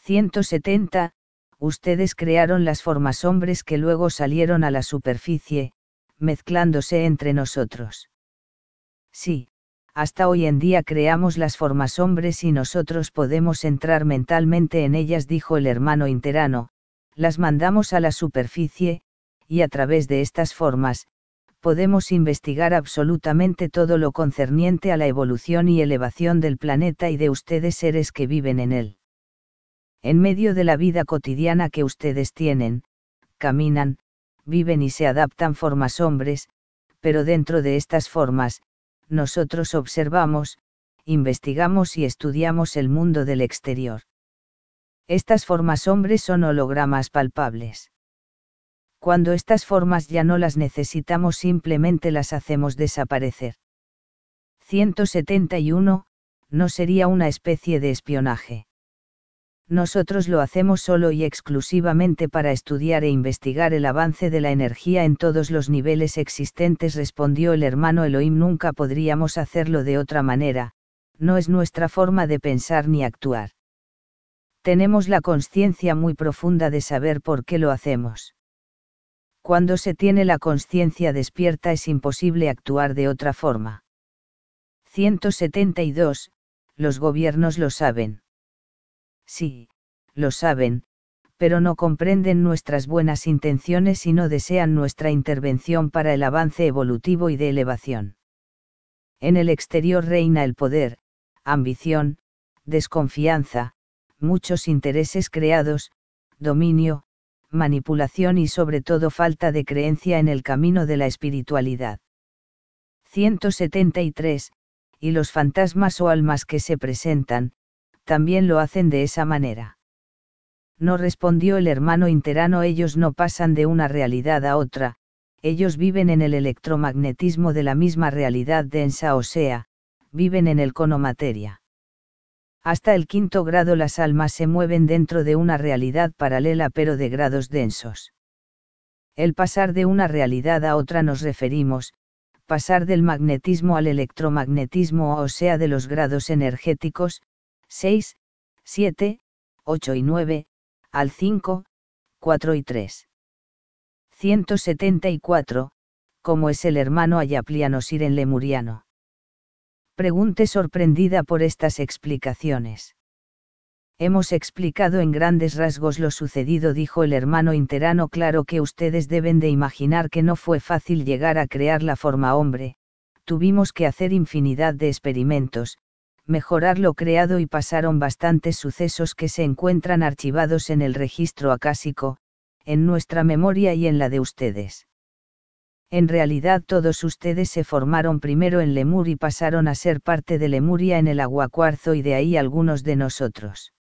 170, ustedes crearon las formas hombres que luego salieron a la superficie, mezclándose entre nosotros. Sí, hasta hoy en día creamos las formas hombres y nosotros podemos entrar mentalmente en ellas, dijo el hermano interano, las mandamos a la superficie, y a través de estas formas, podemos investigar absolutamente todo lo concerniente a la evolución y elevación del planeta y de ustedes seres que viven en él. En medio de la vida cotidiana que ustedes tienen, caminan, viven y se adaptan formas hombres, pero dentro de estas formas, nosotros observamos, investigamos y estudiamos el mundo del exterior. Estas formas hombres son hologramas palpables. Cuando estas formas ya no las necesitamos, simplemente las hacemos desaparecer. 171, no sería una especie de espionaje. Nosotros lo hacemos solo y exclusivamente para estudiar e investigar el avance de la energía en todos los niveles existentes, respondió el hermano Elohim. Nunca podríamos hacerlo de otra manera, no es nuestra forma de pensar ni actuar. Tenemos la conciencia muy profunda de saber por qué lo hacemos. Cuando se tiene la conciencia despierta es imposible actuar de otra forma. 172, los gobiernos lo saben. Sí, lo saben, pero no comprenden nuestras buenas intenciones y no desean nuestra intervención para el avance evolutivo y de elevación. En el exterior reina el poder, ambición, desconfianza, muchos intereses creados, dominio, manipulación y sobre todo falta de creencia en el camino de la espiritualidad. 173, y los fantasmas o almas que se presentan, también lo hacen de esa manera. No, respondió el hermano interano, ellos no pasan de una realidad a otra, ellos viven en el electromagnetismo de la misma realidad densa, o sea, viven en el cono materia. Hasta el 5º grado las almas se mueven dentro de una realidad paralela pero de grados densos. El pasar de una realidad a otra nos referimos, pasar del magnetismo al electromagnetismo, o sea de los grados energéticos, 6, 7, 8 y 9, al 5, 4 y 3. 174, ¿cómo es el hermano Ayaplianosir en lemuriano? Pregunté sorprendida por estas explicaciones. Hemos explicado en grandes rasgos lo sucedido, dijo el hermano interano. Claro que ustedes deben de imaginar que no fue fácil llegar a crear la forma hombre, tuvimos que hacer infinidad de experimentos, mejorar lo creado y pasaron bastantes sucesos que se encuentran archivados en el registro acásico, en nuestra memoria y en la de ustedes. En realidad todos ustedes se formaron primero en Lemur y pasaron a ser parte de Lemuria en el aguacuarzo y de ahí algunos de nosotros.